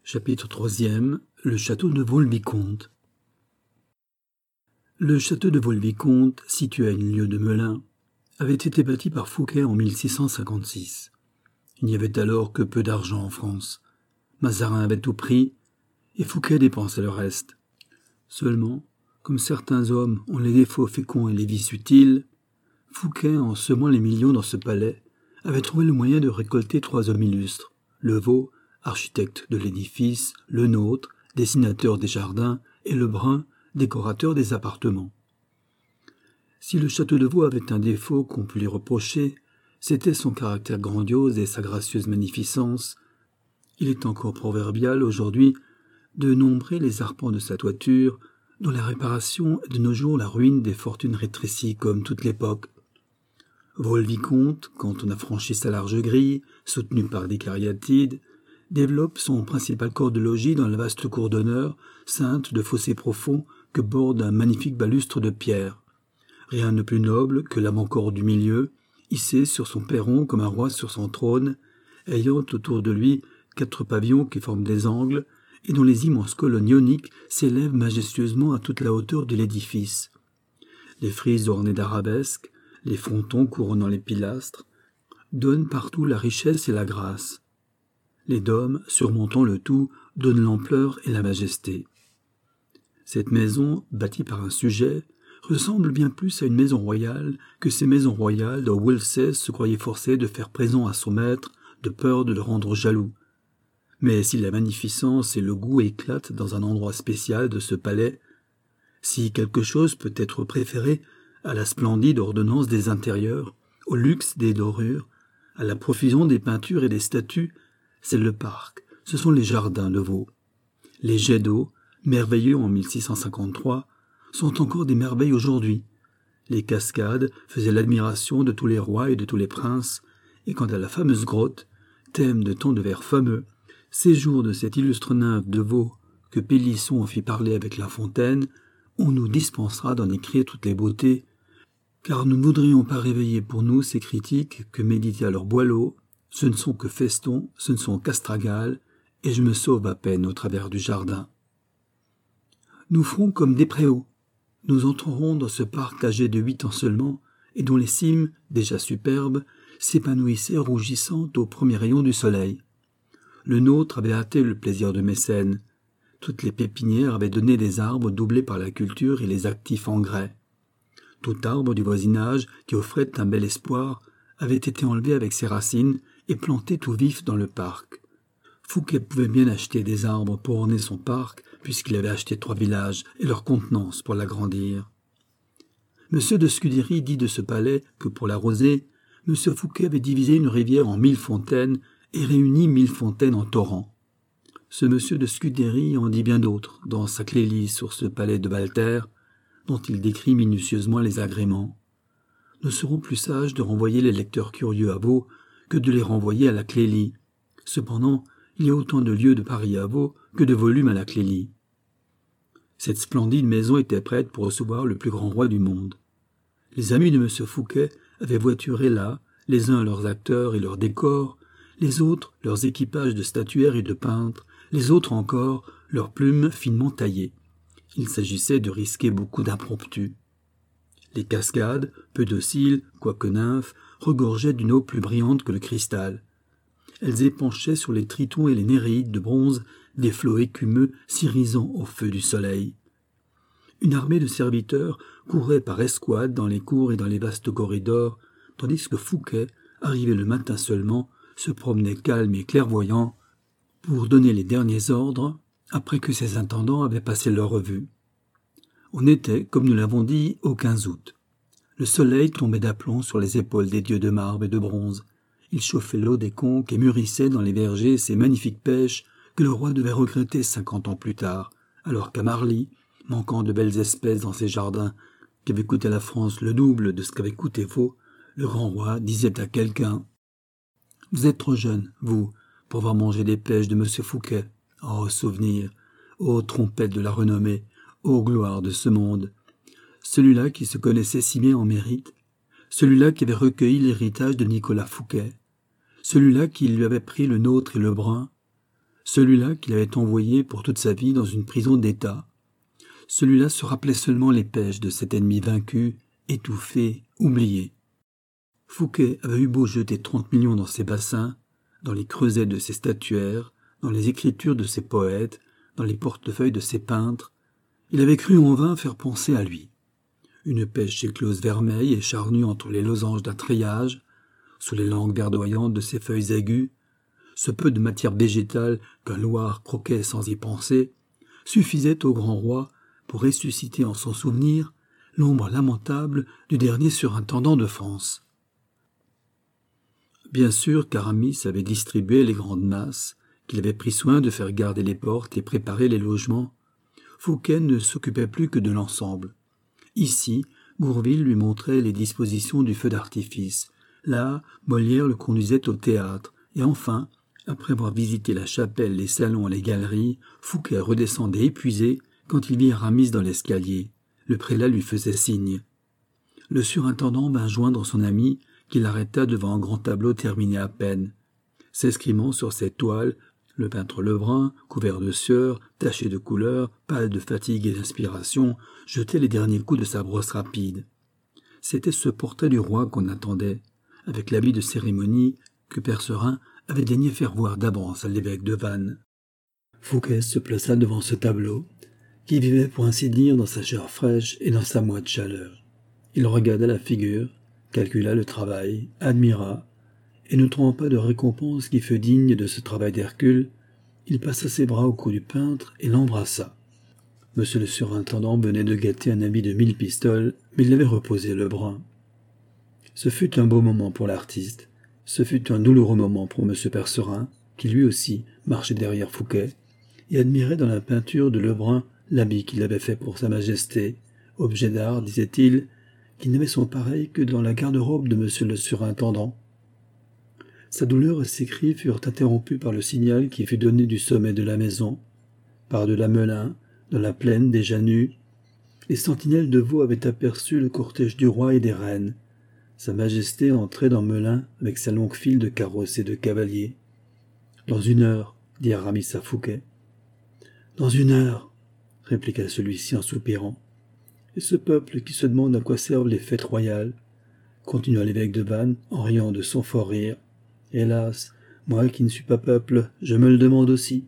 Chapitre 3e. Le château de Vaux-le-Vicomte. Le château de Vaux-le-Vicomte, situé à une lieue de Melun, avait été bâti par Fouquet en 1656. Il n'y avait alors que peu d'argent en France. Mazarin avait tout pris, et Fouquet dépensait le reste. Seulement, comme certains hommes ont les défauts féconds et les vices utiles, Fouquet, en semant les millions dans ce palais, avait trouvé le moyen de récolter 3 hommes illustres: Le Vau, architecte de l'édifice, Le Nôtre, dessinateur des jardins, et Lebrun, décorateur des appartements. Si le château de Vaux avait un défaut qu'on pût lui reprocher, c'était son caractère grandiose et sa gracieuse magnificence. Il est encore proverbial aujourd'hui de nombrer les arpents de sa toiture, dont la réparation est de nos jours la ruine des fortunes rétrécies comme toute l'époque. Vaux-le-Vicomte, quand on a franchi sa large grille, soutenue par des cariatides, développe son principal corps de logis dans la vaste cour d'honneur, ceinte de fossés profonds que borde un magnifique balustre de pierre. Rien de plus noble que l'avant-corps du milieu, hissé sur son perron comme un roi sur son trône, ayant autour de lui 4 pavillons qui forment des angles, et dont les immenses colonnes ioniques s'élèvent majestueusement à toute la hauteur de l'édifice. Les frises ornées d'arabesques, les frontons couronnant les pilastres, donnent partout la richesse et la grâce. Les dômes, surmontant le tout, donnent l'ampleur et la majesté. Cette maison, bâtie par un sujet, ressemble bien plus à une maison royale que ces maisons royales dont Will XVI se croyait forcé de faire présent à son maître, de peur de le rendre jaloux. Mais si la magnificence et le goût éclatent dans un endroit spécial de ce palais, si quelque chose peut être préféré à la splendide ordonnance des intérieurs, au luxe des dorures, à la profusion des peintures et des statues, c'est le parc, ce sont les jardins de Vaux. Les jets d'eau, merveilleux en 1653, sont encore des merveilles aujourd'hui. Les cascades faisaient l'admiration de tous les rois et de tous les princes, et quant à la fameuse grotte, thème de tant de vers fameux, séjour de cette illustre nymphe de Vaux que Pélisson fit parler avec La Fontaine, on nous dispensera d'en écrire toutes les beautés, car nous ne voudrions pas réveiller pour nous ces critiques que méditaient alors Boileau. Ce ne sont que Feston, ce ne sont qu'Astragales, et je me sauve à peine au travers du jardin. Nous ferons comme des préaux. Nous entrerons dans ce parc âgé de 8 ans seulement, et dont les cimes, déjà superbes, s'épanouissaient rougissantes aux premiers rayons du soleil. Le Nôtre avait hâté le plaisir de Mécène. Toutes les pépinières avaient donné des arbres doublés par la culture et les actifs engrais. Tout arbre du voisinage qui offrait un bel espoir avait été enlevé avec ses racines et planté tout vif dans le parc. Fouquet pouvait bien acheter des arbres pour orner son parc, puisqu'il avait acheté 3 villages et leur contenance pour l'agrandir. Monsieur de Scudéry dit de ce palais que, pour l'arroser, monsieur Fouquet avait divisé une rivière en 1000 fontaines et réuni 1000 fontaines en torrents. Ce monsieur de Scudéry en dit bien d'autres dans sa Clélie sur ce palais de Walter, dont il décrit minutieusement les agréments. Nous serons plus sages de renvoyer les lecteurs curieux à Vaux que de les renvoyer à la Clélie. Cependant, il y a autant de lieux de Paris à Vaux que de volumes à la Clélie. Cette splendide maison était prête pour recevoir le plus grand roi du monde. Les amis de M. Fouquet avaient voituré là, les uns leurs acteurs et leurs décors, les autres leurs équipages de statuaires et de peintres, les autres encore leurs plumes finement taillées. Il s'agissait de risquer beaucoup d'impromptus. Les cascades, peu dociles, quoique nymphes, regorgeaient d'une eau plus brillante que le cristal. Elles épanchaient sur les tritons et les néréides de bronze des flots écumeux s'irisant au feu du soleil. Une armée de serviteurs courait par escouade dans les cours et dans les vastes corridors, tandis que Fouquet, arrivé le matin seulement, se promenait calme et clairvoyant pour donner les derniers ordres après que ses intendants avaient passé leur revue. On était, comme nous l'avons dit, au 15 août. Le soleil tombait d'aplomb sur les épaules des dieux de marbre et de bronze. Il chauffait l'eau des conques et mûrissait dans les vergers ces magnifiques pêches que le roi devait regretter 50 ans plus tard, alors qu'à Marly, manquant de belles espèces dans ses jardins, qui avaient coûté à la France le double de ce qu'avait coûté Vaux, le grand roi disait à quelqu'un « Vous êtes trop jeune, vous, pour avoir mangé des pêches de M. Fouquet. Oh, souvenir, ô trompette de la renommée, ô gloire de ce monde. Celui-là qui se connaissait si bien en mérite, celui-là qui avait recueilli l'héritage de Nicolas Fouquet, celui-là qui lui avait pris le Nôtre et le Brun, celui-là qu'il avait envoyé pour toute sa vie dans une prison d'État. Celui-là se rappelait seulement les pêches de cet ennemi vaincu, étouffé, oublié. Fouquet avait eu beau jeter 30 millions dans ses bassins, dans les creusets de ses statuaires, dans les écritures de ses poètes, dans les portefeuilles de ses peintres. Il avait cru en vain faire penser à lui. Une pêche éclose vermeille et charnue entre les losanges d'un treillage, sous les langues verdoyantes de ses feuilles aiguës, ce peu de matière végétale qu'un Loir croquait sans y penser, suffisait au grand roi pour ressusciter en son souvenir l'ombre lamentable du dernier surintendant de France. Bien sûr qu'Aramis avait distribué les grandes masses, qu'il avait pris soin de faire garder les portes et préparer les logements. Fouquet ne s'occupait plus que de l'ensemble. Ici, Gourville lui montrait les dispositions du feu d'artifice. Là, Molière le conduisait au théâtre. Et enfin, après avoir visité la chapelle, les salons et les galeries, Fouquet redescendait épuisé quand il vit Aramis dans l'escalier. Le prélat lui faisait signe. Le surintendant vint joindre son ami, qui l'arrêta devant un grand tableau terminé à peine. S'escrimant sur cette toile, le peintre Lebrun, couvert de sueur, taché de couleur, pâle de fatigue et d'inspiration, jetait les derniers coups de sa brosse rapide. C'était ce portrait du roi qu'on attendait, avec l'habit de cérémonie que Percerin avait daigné faire voir d'avance à l'évêque de Vannes. Fouquet se plaça devant ce tableau, qui vivait pour ainsi dire dans sa chair fraîche et dans sa moite chaleur. Il regarda la figure, calcula le travail, admira, et ne trouvant pas de récompense qui fût digne de ce travail d'Hercule, il passa ses bras au cou du peintre et l'embrassa. Monsieur le surintendant venait de gâter un habit de 1000 pistoles, mais il avait reposé Lebrun. Ce fut un beau moment pour l'artiste, ce fut un douloureux moment pour monsieur Percerin, qui lui aussi marchait derrière Fouquet, et admirait dans la peinture de Lebrun l'habit qu'il avait fait pour sa majesté, objet d'art, disait-il, qui n'avait son pareil que dans la garde-robe de monsieur le surintendant. Sa douleur et ses cris furent interrompus par le signal qui fut donné du sommet de la maison. Par-delà Melun, dans la plaine déjà nue, les sentinelles de veau avaient aperçu le cortège du roi et des reines. Sa majesté entrait dans Melun avec sa longue file de carrosses et de cavaliers. « Dans 1 heure, dit Aramis à Fouquet. « Dans 1 heure, répliqua celui-ci en soupirant. « Et ce peuple qui se demande à quoi servent les fêtes royales, continua l'évêque de Vannes en riant de son fort rire. Hélas, moi qui ne suis pas peuple, je me le demande aussi.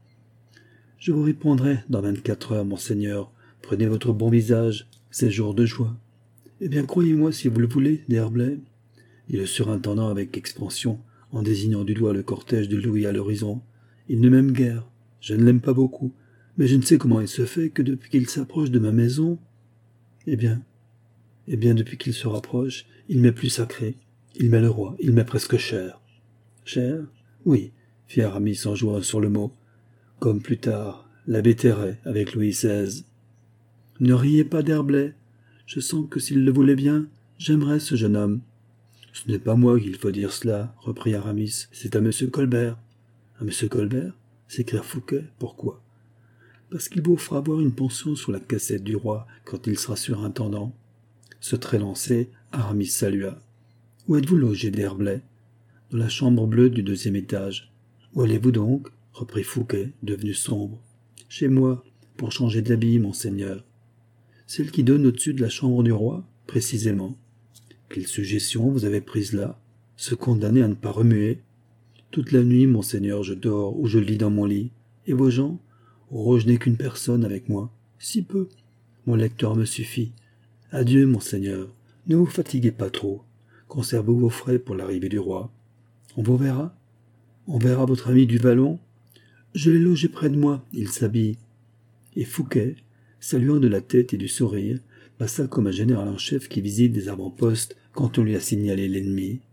Je vous répondrai dans 24 heures, monseigneur. Prenez votre bon visage, c'est jour de joie. Eh bien, croyez-moi si vous le voulez, D'Herblay, dit le surintendant avec expansion, en désignant du doigt le cortège de Louis à l'horizon. Il ne m'aime guère, je ne l'aime pas beaucoup, mais je ne sais comment il se fait que depuis qu'il s'approche de ma maison, eh bien, depuis qu'il se rapproche, il m'est plus sacré, il m'est le roi, il m'est presque cher. Cher? Oui, fit Aramis en jouant sur le mot, comme plus tard l'abbé Terray avec Louis XVI. Ne riez pas, D'Herblay, je sens que s'il le voulait bien, j'aimerais ce jeune homme. Ce n'est pas moi qu'il faut dire cela, reprit Aramis, c'est à monsieur Colbert. À monsieur Colbert? S'écria Fouquet, pourquoi? Parce qu'il vous fera avoir une pension sur la cassette du roi quand il sera surintendant. Ce trait lancé, Aramis salua. Où êtes-vous logé, D'Herblay? Dans la chambre bleue du 2e étage. Où allez-vous donc? Reprit Fouquet, devenu sombre. Chez moi, pour changer d'habit, monseigneur. Celle qui donne au-dessus de la chambre du roi, précisément. Quelle suggestion vous avez prise là? Se condamner à ne pas remuer? Toute la nuit, monseigneur, je dors ou je lis dans mon lit. Et vos gens? Oh, je n'ai qu'une personne avec moi. Si peu. Mon lecteur me suffit. Adieu, monseigneur. Ne vous fatiguez pas trop. Conservez vos frais pour l'arrivée du roi. On vous verra? On verra votre ami du Vallon? Je l'ai logé près de moi, il s'habille. Et Fouquet, saluant de la tête et du sourire, passa comme un général en chef qui visite des avant-postes quand on lui a signalé l'ennemi.